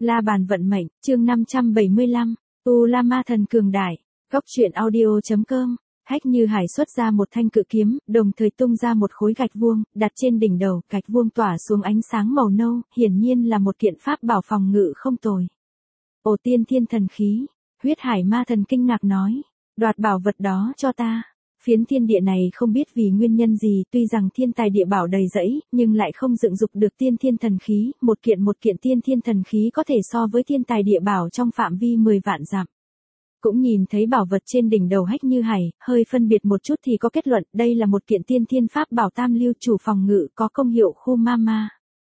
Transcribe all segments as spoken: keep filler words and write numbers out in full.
La bàn vận mệnh, chương năm trăm bảy mươi lăm, Tu La Ma thần cường đại. Góc truyện audio.com. Hách Như Hải xuất ra một thanh cự kiếm, đồng thời tung ra một khối gạch vuông, đặt trên đỉnh đầu, gạch vuông tỏa xuống ánh sáng màu nâu, hiển nhiên là một kiện pháp bảo phòng ngự không tồi. Ồ, tiên thiên thần khí. Huyết Hải Ma thần kinh ngạc nói, đoạt bảo vật đó cho ta. Phiến thiên địa này không biết vì nguyên nhân gì, tuy rằng thiên tài địa bảo đầy rẫy, nhưng lại không dựng dục được tiên thiên thần khí, một kiện một kiện tiên thiên thần khí có thể so với thiên tài địa bảo trong phạm vi mười vạn dặm. Cũng nhìn thấy bảo vật trên đỉnh đầu Hách Như Hải, hơi phân biệt một chút thì có kết luận, đây là một kiện tiên thiên pháp bảo tam lưu chủ phòng ngự có công hiệu khu ma ma.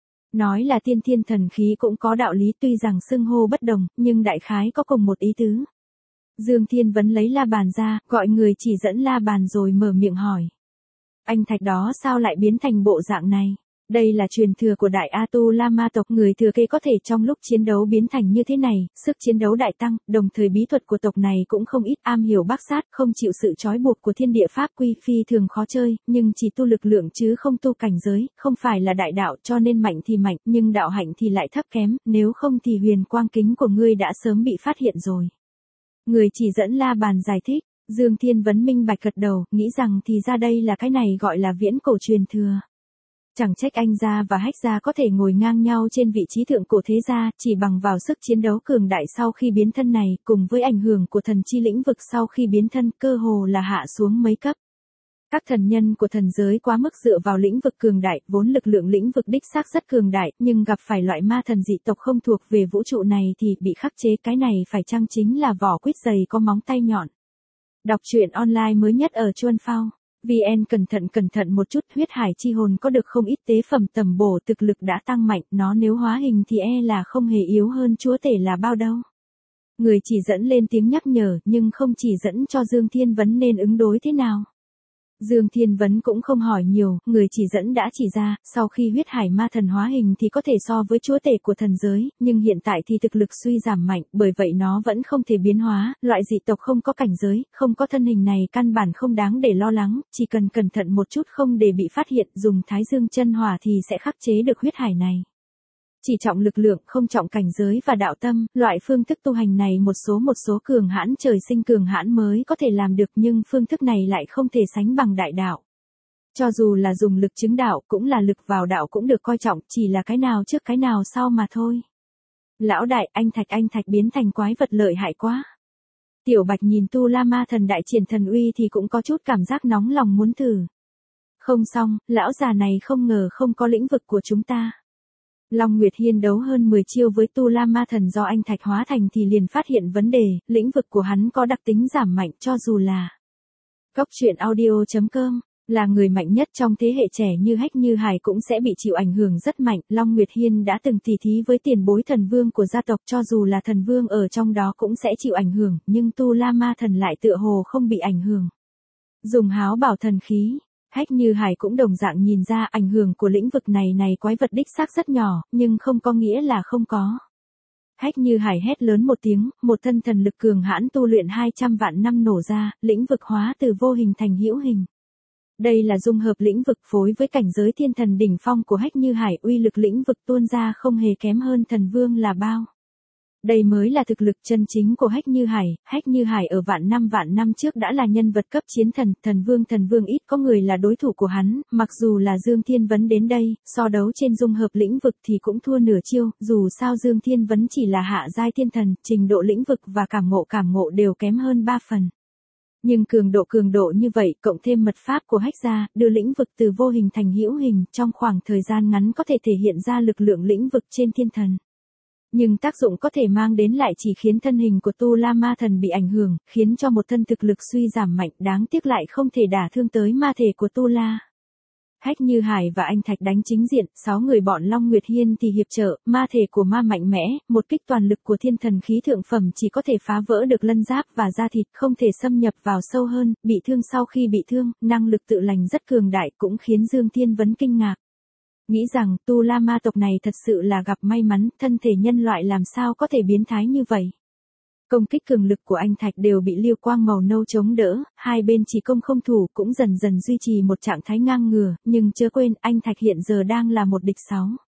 Nói là tiên thiên thần khí cũng có đạo lý, tuy rằng xưng hô bất đồng, nhưng đại khái có cùng một ý tứ. Dương Thiên Vấn lấy la bàn ra, gọi người chỉ dẫn la bàn rồi mở miệng hỏi. Anh thạch đó sao lại biến thành bộ dạng này? Đây là truyền thừa của Đại A Tu La Ma tộc, người thừa kế có thể trong lúc chiến đấu biến thành như thế này, sức chiến đấu đại tăng, đồng thời bí thuật của tộc này cũng không ít, am hiểu bác sát, không chịu sự trói buộc của thiên địa pháp quy, phi thường khó chơi, nhưng chỉ tu lực lượng chứ không tu cảnh giới, không phải là đại đạo, cho nên mạnh thì mạnh, nhưng đạo hạnh thì lại thấp kém, nếu không thì huyền quang kính của ngươi đã sớm bị phát hiện rồi. Người chỉ dẫn la bàn giải thích, Dương Thiên Vấn minh bạch gật đầu, nghĩ rằng thì ra đây là cái này gọi là viễn cổ truyền thừa. Chẳng trách anh gia và Hách gia có thể ngồi ngang nhau trên vị trí thượng cổ thế gia, chỉ bằng vào sức chiến đấu cường đại sau khi biến thân này, cùng với ảnh hưởng của thần chi lĩnh vực sau khi biến thân, cơ hồ là hạ xuống mấy cấp. Các thần nhân của thần giới quá mức dựa vào lĩnh vực cường đại, vốn lực lượng lĩnh vực đích xác rất cường đại, nhưng gặp phải loại ma thần dị tộc không thuộc về vũ trụ này thì bị khắc chế, cái này phải chăng chính là vỏ quýt dày có móng tay nhọn. Đọc truyện online mới nhất ở Chuan Phao. vê en cẩn thận cẩn thận một chút, huyết hải chi hồn có được không ít tế phẩm tầm bổ, thực lực đã tăng mạnh, nó nếu hóa hình thì e là không hề yếu hơn chúa tể là bao đâu. Người chỉ dẫn lên tiếng nhắc nhở, nhưng không chỉ dẫn cho Dương Thiên Vấn nên ứng đối thế nào. Dương Thiên Vấn cũng không hỏi nhiều, người chỉ dẫn đã chỉ ra, sau khi huyết hải ma thần hóa hình thì có thể so với chúa tể của thần giới, nhưng hiện tại thì thực lực suy giảm mạnh, bởi vậy nó vẫn không thể biến hóa, loại dị tộc không có cảnh giới, không có thân hình này căn bản không đáng để lo lắng, chỉ cần cẩn thận một chút không để bị phát hiện, dùng thái dương chân hỏa thì sẽ khắc chế được huyết hải này. Chỉ trọng lực lượng, không trọng cảnh giới và đạo tâm, loại phương thức tu hành này một số một số cường hãn trời sinh cường hãn mới có thể làm được, nhưng phương thức này lại không thể sánh bằng đại đạo. Cho dù là dùng lực chứng đạo cũng là lực vào đạo cũng được coi trọng, chỉ là cái nào trước cái nào sau mà thôi. Lão đại, anh thạch anh thạch biến thành quái vật lợi hại quá. Tiểu Bạch nhìn Tu La Ma thần đại triển thần uy thì cũng có chút cảm giác nóng lòng muốn thử. Không xong, lão già này không ngờ không có lĩnh vực của chúng ta. Long Nguyệt Hiên đấu hơn mười chiêu với Tu La Ma thần do anh thạch hóa thành thì liền phát hiện vấn đề, lĩnh vực của hắn có đặc tính giảm mạnh, cho dù là Góc truyện audio.com, là người mạnh nhất trong thế hệ trẻ như Hách Như Hải cũng sẽ bị chịu ảnh hưởng rất mạnh. Long Nguyệt Hiên đã từng tỉ thí với tiền bối thần vương của gia tộc, cho dù là thần vương ở trong đó cũng sẽ chịu ảnh hưởng, nhưng Tu La Ma thần lại tựa hồ không bị ảnh hưởng. Dùng háo bảo thần khí. Hách Như Hải cũng đồng dạng nhìn ra ảnh hưởng của lĩnh vực này này quái vật đích xác rất nhỏ, nhưng không có nghĩa là không có. Hách Như Hải hét lớn một tiếng, một thân thần lực cường hãn tu luyện hai trăm vạn năm nổ ra, lĩnh vực hóa từ vô hình thành hữu hình. Đây là dung hợp lĩnh vực phối với cảnh giới thiên thần đỉnh phong của Hách Như Hải, uy lực lĩnh vực tuôn ra không hề kém hơn thần vương là bao. Đây mới là thực lực chân chính của Hách Như Hải. Hách Như Hải ở vạn năm vạn năm trước đã là nhân vật cấp chiến thần, thần vương thần vương ít có người là đối thủ của hắn, mặc dù là Dương Thiên Vấn đến đây, so đấu trên dung hợp lĩnh vực thì cũng thua nửa chiêu, dù sao Dương Thiên Vấn chỉ là hạ giai thiên thần, trình độ lĩnh vực và cảm ngộ cảm ngộ đều kém hơn ba phần. Nhưng cường độ cường độ như vậy, cộng thêm mật pháp của Hách gia, đưa lĩnh vực từ vô hình thành hữu hình, trong khoảng thời gian ngắn có thể thể hiện ra lực lượng lĩnh vực trên thiên thần. Nhưng tác dụng có thể mang đến lại chỉ khiến thân hình của Tu La Ma thần bị ảnh hưởng, khiến cho một thân thực lực suy giảm mạnh, đáng tiếc lại không thể đả thương tới ma thể của Tu La. Hách Như Hải và anh Thạch đánh chính diện, sáu người bọn Long Nguyệt Hiên thì hiệp trợ, ma thể của ma mạnh mẽ, một kích toàn lực của thiên thần khí thượng phẩm chỉ có thể phá vỡ được lân giáp và da thịt, không thể xâm nhập vào sâu hơn, bị thương sau khi bị thương, năng lực tự lành rất cường đại cũng khiến Dương Thiên Vấn kinh ngạc. Nghĩ rằng Tu La Ma tộc này thật sự là gặp may mắn, thân thể nhân loại làm sao có thể biến thái như vậy. Công kích cường lực của anh Thạch đều bị liêu quang màu nâu chống đỡ, hai bên chỉ công không thủ cũng dần dần duy trì một trạng thái ngang ngửa, nhưng chớ quên anh Thạch hiện giờ đang là một địch sáu.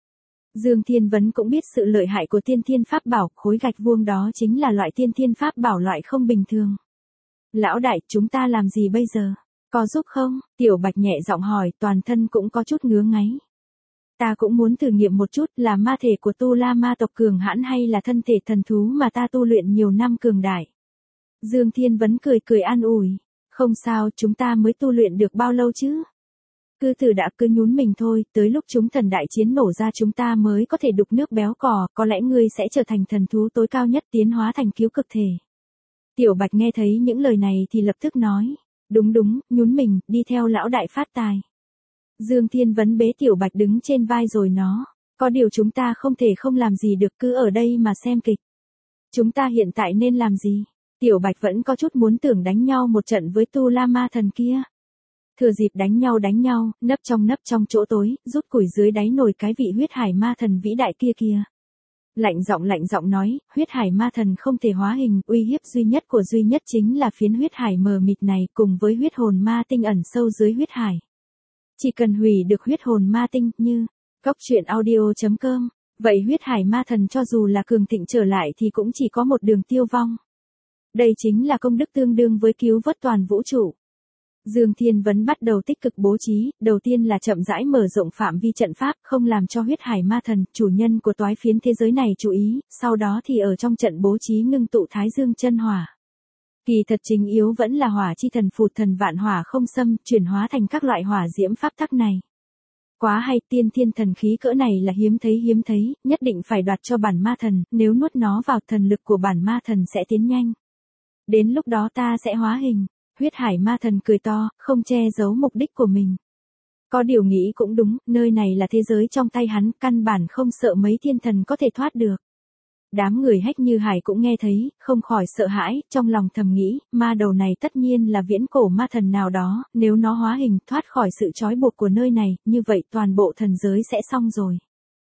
Dương Thiên Vấn cũng biết sự lợi hại của tiên thiên pháp bảo, khối gạch vuông đó chính là loại tiên thiên pháp bảo loại không bình thường. Lão đại, chúng ta làm gì bây giờ? Có giúp không? Tiểu Bạch nhẹ giọng hỏi, toàn thân cũng có chút ngứa ngáy. Ta cũng muốn thử nghiệm một chút, là ma thể của Tu La ma tộc cường hãn hay là thân thể thần thú mà ta tu luyện nhiều năm cường đại. Dương Thiên Vấn cười cười an ủi. Không sao, chúng ta mới tu luyện được bao lâu chứ? Cứ thử đã, cứ nhún mình thôi, tới lúc chúng thần đại chiến nổ ra chúng ta mới có thể đục nước béo cò, có lẽ ngươi sẽ trở thành thần thú tối cao nhất, tiến hóa thành cứu cực thể. Tiểu Bạch nghe thấy những lời này thì lập tức nói. Đúng đúng, nhún mình, đi theo lão đại phát tài. Dương Thiên Vấn bế Tiểu Bạch đứng trên vai rồi nó. Có điều chúng ta không thể không làm gì được, cứ ở đây mà xem kịch. Chúng ta hiện tại nên làm gì? Tiểu Bạch vẫn có chút muốn tưởng đánh nhau một trận với Tu La ma thần kia. Thừa dịp đánh nhau đánh nhau, nấp trong nấp trong chỗ tối, rút củi dưới đáy nồi cái vị huyết hải ma thần vĩ đại kia kia. Lạnh giọng lạnh giọng nói, huyết hải ma thần không thể hóa hình, uy hiếp duy nhất của duy nhất chính là phiến huyết hải mờ mịt này cùng với huyết hồn ma tinh ẩn sâu dưới huyết hải. Chỉ cần hủy được huyết hồn ma tinh như Cốc Truyện Audio chấm com, vậy huyết hải ma thần cho dù là cường thịnh trở lại thì cũng chỉ có một đường tiêu vong. Đây chính là công đức tương đương với cứu vớt toàn vũ trụ. Dương Thiên Vấn bắt đầu tích cực bố trí, đầu tiên là chậm rãi mở rộng phạm vi trận pháp, không làm cho huyết hải ma thần, chủ nhân của toái phiến thế giới này chú ý, sau đó thì ở trong trận bố trí ngưng tụ Thái Dương chân hỏa. Kỳ thật chính yếu vẫn là hỏa chi thần phụt thần vạn hỏa không xâm, chuyển hóa thành các loại hỏa diễm pháp tắc này. Quá hay, tiên thiên thần khí cỡ này là hiếm thấy hiếm thấy, nhất định phải đoạt cho bản ma thần, nếu nuốt nó vào thần lực của bản ma thần sẽ tiến nhanh. Đến lúc đó ta sẽ hóa hình. Huyết hải ma thần cười to, không che giấu mục đích của mình. Có điều nghĩ cũng đúng, nơi này là thế giới trong tay hắn, căn bản không sợ mấy thiên thần có thể thoát được. Đám người Hách Như Hải cũng nghe thấy, không khỏi sợ hãi, trong lòng thầm nghĩ, ma đầu này tất nhiên là viễn cổ ma thần nào đó, nếu nó hóa hình thoát khỏi sự trói buộc của nơi này, như vậy toàn bộ thần giới sẽ xong rồi.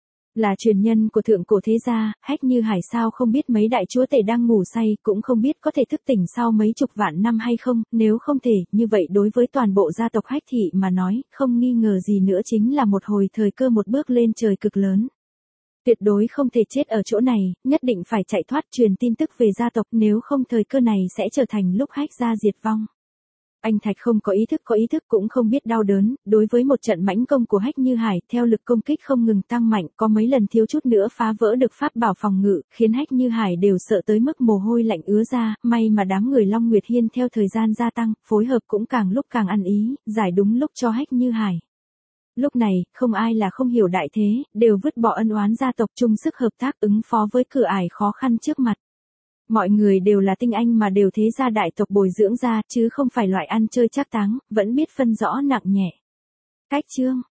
Là truyền nhân của thượng cổ thế gia, Hách Như Hải sao không biết mấy đại chúa tể đang ngủ say, cũng không biết có thể thức tỉnh sau mấy chục vạn năm hay không, nếu không thể, như vậy đối với toàn bộ gia tộc Hách thị mà nói, không nghi ngờ gì nữa chính là một hồi thời cơ một bước lên trời cực lớn. Tuyệt đối không thể chết ở chỗ này, nhất định phải chạy thoát truyền tin tức về gia tộc, nếu không thời cơ này sẽ trở thành lúc Hách gia diệt vong. Anh Thạch không có ý thức có ý thức cũng không biết đau đớn, đối với một trận mãnh công của Hách Như Hải, theo lực công kích không ngừng tăng mạnh, có mấy lần thiếu chút nữa phá vỡ được pháp bảo phòng ngự, khiến Hách Như Hải đều sợ tới mức mồ hôi lạnh ứa ra, may mà đám người Long Nguyệt Hiên theo thời gian gia tăng, phối hợp cũng càng lúc càng ăn ý, giải đúng lúc cho Hách Như Hải. Lúc này, không ai là không hiểu đại thế, đều vứt bỏ ân oán gia tộc chung sức hợp tác ứng phó với cửa ải khó khăn trước mặt. Mọi người đều là tinh anh mà đều thế gia đại tộc bồi dưỡng ra, chứ không phải loại ăn chơi trác táng, vẫn biết phân rõ nặng nhẹ. Cách chương